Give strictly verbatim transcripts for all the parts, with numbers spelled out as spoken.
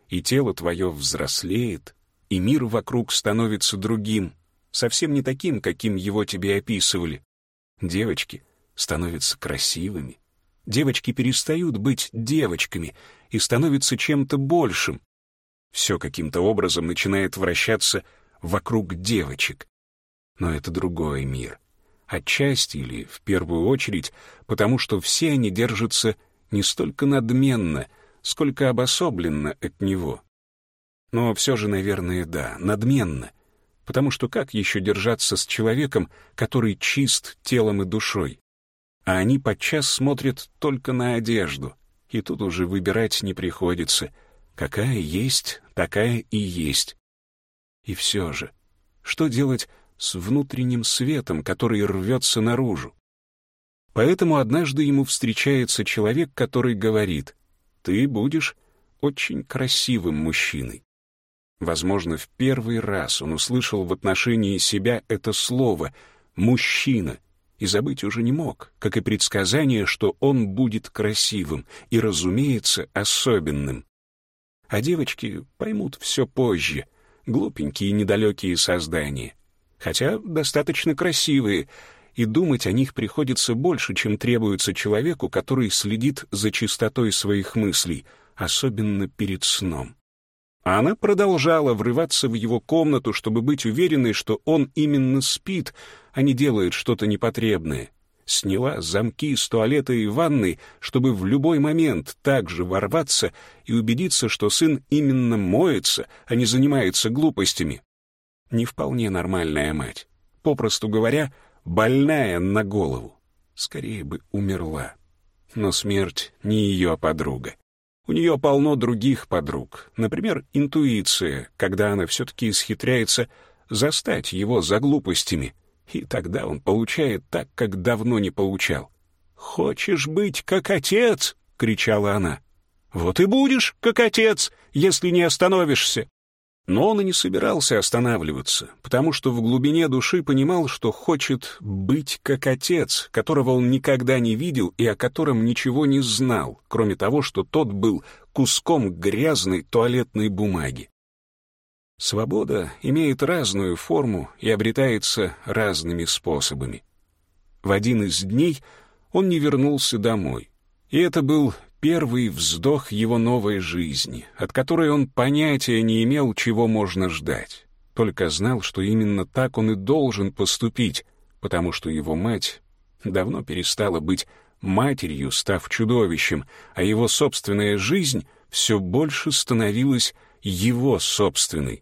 и тело твое взрослеет, и мир вокруг становится другим, совсем не таким, каким его тебе описывали. Девочки становятся красивыми. Девочки перестают быть девочками и становятся чем-то большим. Все каким-то образом начинает вращаться вокруг девочек. Но это другой мир. Отчасти или в первую очередь, потому что все они держатся не столько надменно, сколько обособленно от него. Но все же, наверное, да, надменно. Потому что как еще держаться с человеком, который чист телом и душой? А они подчас смотрят только на одежду, и тут уже выбирать не приходится. Какая есть, такая и есть. И все же, что делать с внутренним светом, который рвется наружу? Поэтому однажды ему встречается человек, который говорит: «Ты будешь очень красивым мужчиной». Возможно, в первый раз он услышал в отношении себя это слово «мужчина» и забыть уже не мог, как и предсказание, что он будет красивым и, разумеется, особенным. А девочки поймут все позже, глупенькие и недалекие создания, хотя достаточно красивые, и думать о них приходится больше, чем требуется человеку, который следит за чистотой своих мыслей, особенно перед сном. А она продолжала врываться в его комнату, чтобы быть уверенной, что он именно спит, а не делает что-то непотребное. Сняла замки с туалета и ванной, чтобы в любой момент также ворваться и убедиться, что сын именно моется, а не занимается глупостями. Не вполне нормальная мать. Попросту говоря, больная на голову. Скорее бы умерла. Но смерть не ее подруга. У нее полно других подруг. Например, интуиция, когда она все-таки исхитряется застать его за глупостями. И тогда он получает так, как давно не получал. «Хочешь быть как отец?» — кричала она. «Вот и будешь как отец, если не остановишься». Но он и не собирался останавливаться, потому что в глубине души понимал, что хочет быть как отец, которого он никогда не видел и о котором ничего не знал, кроме того, что тот был куском грязной туалетной бумаги. Свобода имеет разную форму и обретается разными способами. В один из дней он не вернулся домой, и это был первый вздох его новой жизни, от которой он понятия не имел, чего можно ждать. Только знал, что именно так он и должен поступить, потому что его мать давно перестала быть матерью, став чудовищем, а его собственная жизнь все больше становилась его собственной.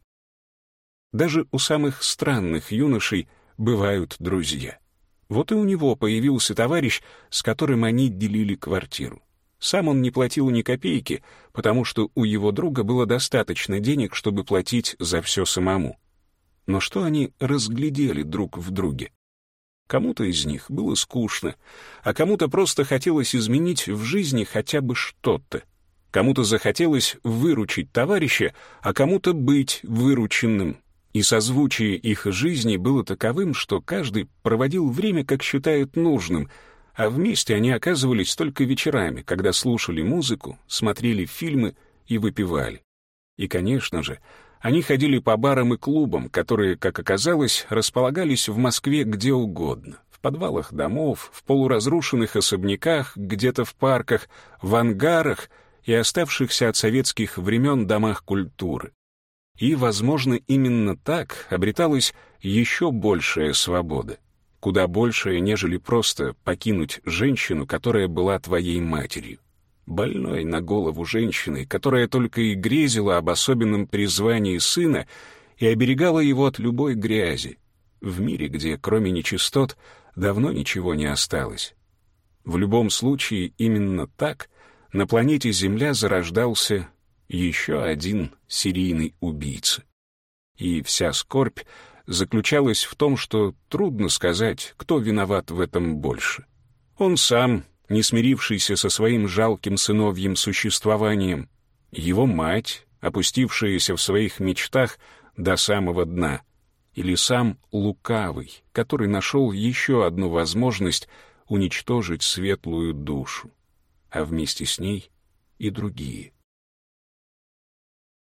Даже у самых странных юношей бывают друзья. Вот и у него появился товарищ, с которым они делили квартиру. Сам он не платил ни копейки, потому что у его друга было достаточно денег, чтобы платить за все самому. Но что они разглядели друг в друге? Кому-то из них было скучно, а кому-то просто хотелось изменить в жизни хотя бы что-то. Кому-то захотелось выручить товарища, а кому-то быть вырученным. И созвучие их жизни было таковым, что каждый проводил время, как считает нужным, а вместе они оказывались только вечерами, когда слушали музыку, смотрели фильмы и выпивали. И, конечно же, они ходили по барам и клубам, которые, как оказалось, располагались в Москве где угодно. В подвалах домов, в полуразрушенных особняках, где-то в парках, в ангарах и оставшихся от советских времен домах культуры. И, возможно, именно так обреталась еще большая свобода. Куда большая, нежели просто покинуть женщину, которая была твоей матерью. Больной на голову женщины, которая только и грезила об особенном призвании сына и оберегала его от любой грязи, в мире, где кроме нечистот давно ничего не осталось. В любом случае, именно так на планете Земля зарождался еще один серийный убийца. И вся скорбь заключалась в том, что трудно сказать, кто виноват в этом больше. Он сам, не смирившийся со своим жалким сыновьим существованием, его мать, опустившаяся в своих мечтах до самого дна, или сам лукавый, который нашел еще одну возможность уничтожить светлую душу, а вместе с ней и другие.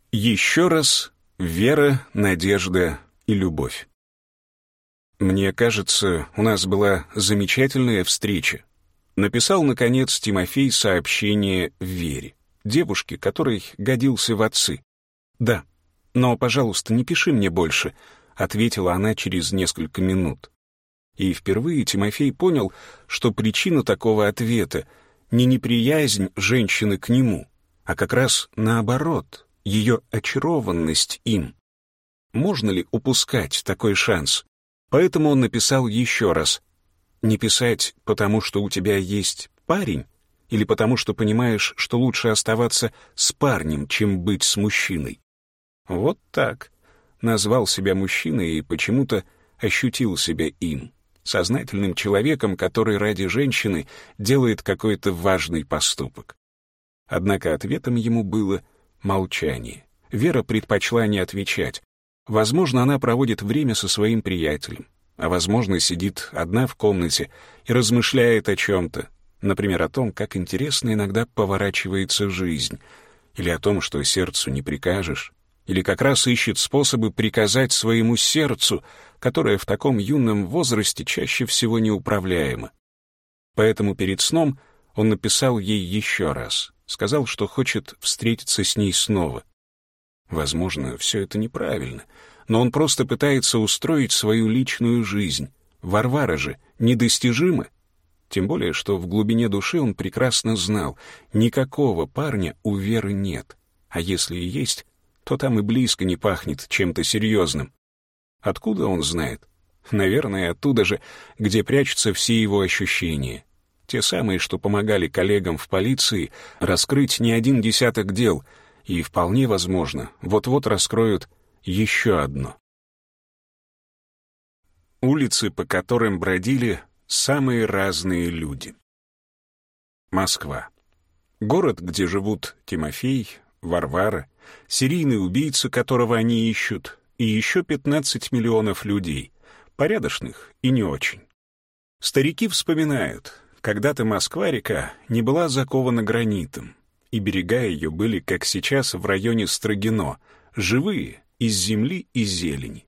Еще раз вера, надежда и любовь. Мне кажется, у нас была замечательная встреча. Написал, наконец, Тимофей сообщение Вере, девушке, которой годился в отцы. «Да, но, пожалуйста, не пиши мне больше», — ответила она через несколько минут. И впервые Тимофей понял, что причина такого ответа не неприязнь женщины к нему, а как раз наоборот, ее очарованность им. Можно ли упускать такой шанс? Поэтому он написал еще раз. Не писать, потому что у тебя есть парень, или потому что понимаешь, что лучше оставаться с парнем, чем быть с мужчиной. Вот так. Назвал себя мужчиной и почему-то ощутил себя им, сознательным человеком, который ради женщины делает какой-то важный поступок. Однако ответом ему было молчание. Вера предпочла не отвечать. Возможно, она проводит время со своим приятелем, а, возможно, сидит одна в комнате и размышляет о чем-то, например, о том, как интересно иногда поворачивается жизнь, или о том, что сердцу не прикажешь, или как раз ищет способы приказать своему сердцу, которое в таком юном возрасте чаще всего неуправляемо. Поэтому перед сном он написал ей еще раз, сказал, что хочет встретиться с ней снова. Возможно, все это неправильно, но он просто пытается устроить свою личную жизнь. Варвара же недостижима. Тем более, что в глубине души он прекрасно знал, никакого парня у Веры нет. А если и есть, то там и близко не пахнет чем-то серьезным. Откуда он знает? Наверное, оттуда же, где прячутся все его ощущения. Те самые, что помогали коллегам в полиции раскрыть не один десяток дел, и, вполне возможно, вот-вот раскроют еще одно. Улицы, по которым бродили самые разные люди. Москва. Город, где живут Тимофей, Варвара, серийный убийца, которого они ищут, и еще пятнадцать миллионов людей, порядочных и не очень. Старики вспоминают, когда-то Москва-река не была закована гранитом, и берега ее были, как сейчас, в районе Строгино, живые, из земли и зелени.